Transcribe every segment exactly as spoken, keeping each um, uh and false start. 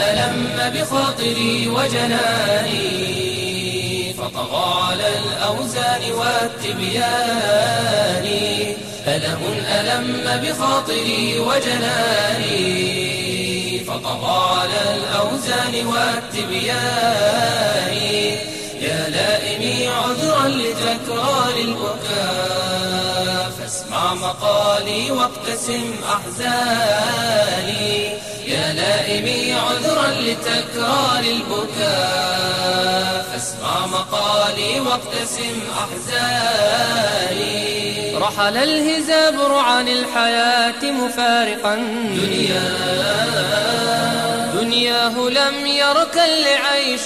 ألم بخاطري وجناني فطغى على الأوزان والتبيان. ألم ألم بخاطري وجناني فطغى على الأوزان والتبيان. يا لائمي عذرا لتكرار البكاء فاسمع مقالي واقتسم أحزاني. يا لائمي عذرا لتكرار البكاء فاسمع مقالي واقتسم أحزاني. رحل الهزابر عن الحياة مفارقا دنياه دنياه لم يركن لعيش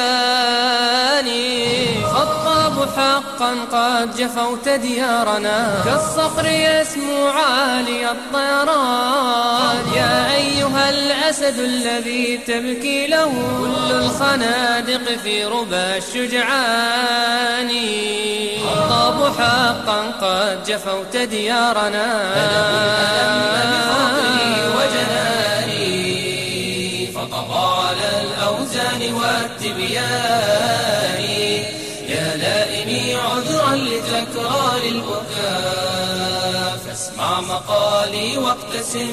فاني. خطاب حقا قد جفوت ديارنا كالصخر يسمو عالي الطيران. يا أيها الأسد الذي تبكي له كل الخنادق في ربى الشجعان. خطاب حقا قد جفوت ديارنا فطغى على الأوزان والتبيان. يا لائمي عذرا لتكرار البكاء فاسمع مقالي واقتسم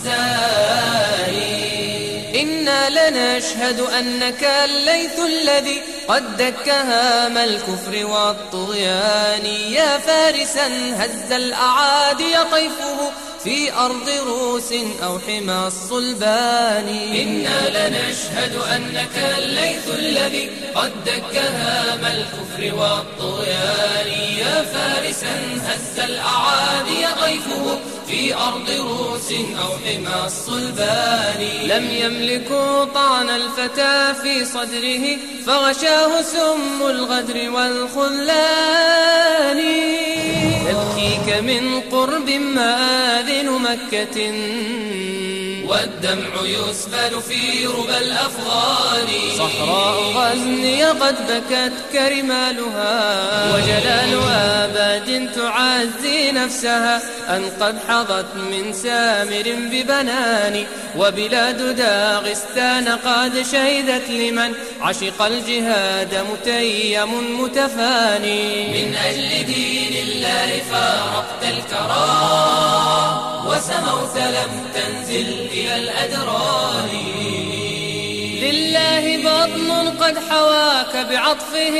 أحزاني. إنا لنشهد أنك الليث الذي قد دك هام الكفر والطغيان. يا فارسا هز الأعادي طيفه في أرض روس أو حمى الصلبان. إنا لنشهد أنك الليث الذي قد دك هام الكفر والطغيان. يا فارسا هز الأعادي طيفه في أرض روس أو حمى الصلبان. لم يملكوا طعن الفتى في صدره فغشاه سم الغدر والخذلان. يبكيك من قرب مآذن مكة والدمع يسبل في ربى الأفغان. صحراء غزني قد بكت كرمالها وجلال آباد تعزي نفسها أن قد حظت من سامر ببنان. وبلاد داغستان قد شهدت لمن عشق الجهاد متيم متفاني. من أجل دين الله فارقت الكرى وسموت لم تنزل إلى الأدران. لله بطن قد حواك بعطفه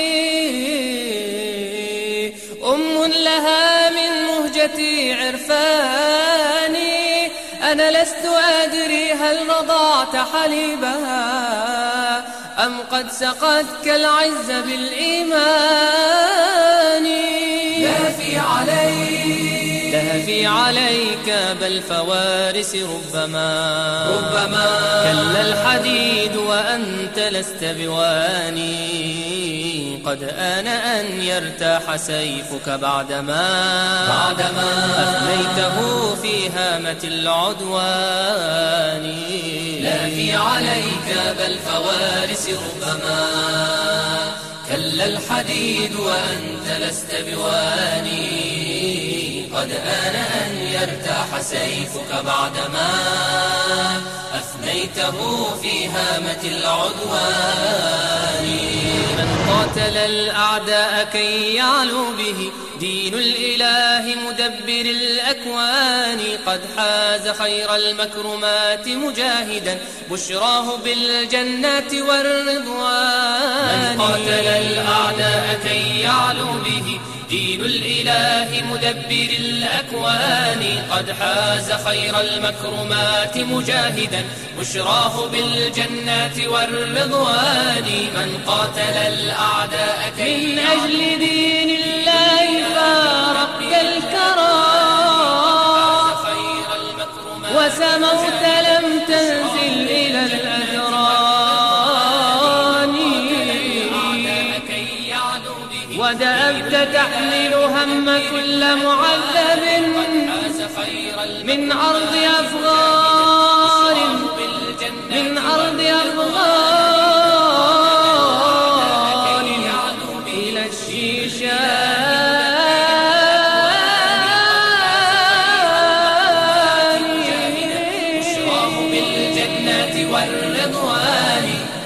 أم لها من مهجتي عرفاني. أنا لست أدري هل رضعت حليبها أم قد سقتك العز بالإيمان. لهفي عليك لهفي عليك بل فوارس ربما ربما كلا الحديد وأنت لست بواني. قد آن أن يرتاح سيفك بعدما بعدما أفنيته في هامة العدوان. لهفي عليك بل فوارس ربما كلا الحديد وأنت لست بواني. قد آن أن يرتاح سيفك بعدما أفنيته في هامة العدوان. من قاتل الأعداء كي يعلو به دين الإله مدبر الأكوان. قد حاز خير المكرمات مجاهدا بشراه بالجنات والرضوان. من قاتل الأعداء كي يعلو به دين الإله مدبر الأكوان. قد حاز خير المكرمات مجاهدا بشراه بالجنات والرضوان. من قاتل الأعداء من أجل دين الله فارقت الكرى وسموت لم تنزل إلى الأجران. ودأبت تحمل هم كل معذب من أرض أفغان من أرض أفغان إلى الشيشان. الله بالجنات والرضوان